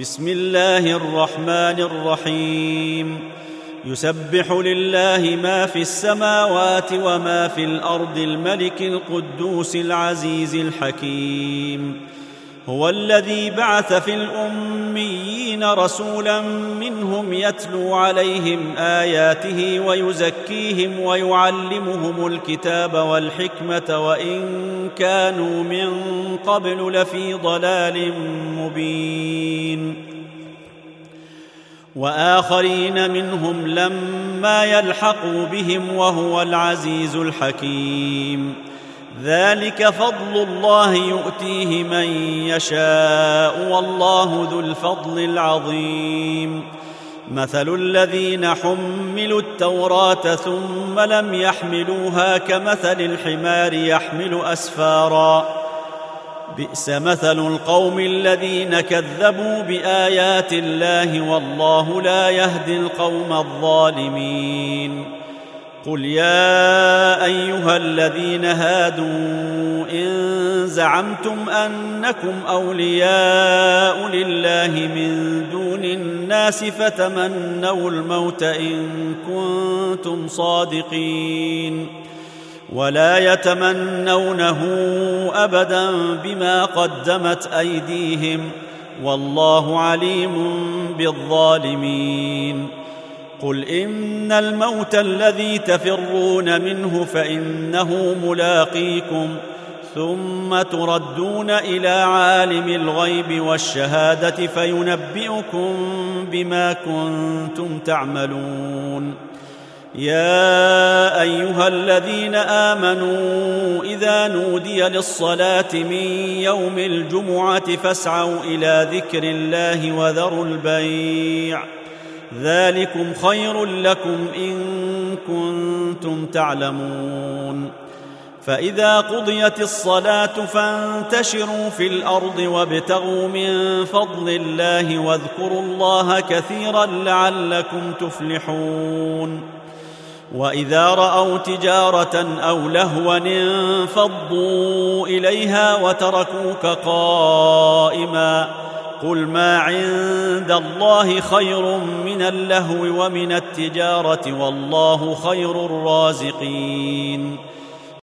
بسم الله الرحمن الرحيم. يسبح لله ما في السماوات وما في الأرض الملك القدوس العزيز الحكيم. هو الذي بعث في الأميين رسولا منهم يتلو عليهم آياته ويزكيهم ويعلمهم الكتاب والحكمة وإن كانوا من قبل لفي ضلال مبين. وآخرين منهم لما يلحقوا بهم وهو العزيز الحكيم. ذلك فضل الله يؤتيه من يشاء والله ذو الفضل العظيم. مثل الذين حملوا التوراة ثم لم يحملوها كمثل الحمار يحمل أسفارا. بئس مثل القوم الذين كذبوا بآيات الله والله لا يهدي القوم الظالمين. قل يا أيها الذين هادوا إن زعمتم أنكم أولياء لله من دون الناس فتمنوا الموت إن كنتم صادقين ولا يتمنونه أبدا بما قدمت أيديهم والله عليم بالظالمين. قل إن الموت الذي تفرون منه فإنه ملاقيكم ثم تردون إلى عالم الغيب والشهادة فينبئكم بما كنتم تعملون. يا أيها الذين آمنوا إذا نودي للصلاة من يوم الجمعة فاسعوا إلى ذكر الله وذروا البيع ذلكم خير لكم إن كنتم تعلمون. فإذا قضيت الصلاة فانتشروا في الأرض وابتغوا من فضل الله واذكروا الله كثيرا لعلكم تفلحون. وإذا رأوا تجارة أو لهوا انفضوا إليها وتركوك قائما. قل ما عند الله خير من اللهو ومن التجارة والله خير الرازقين.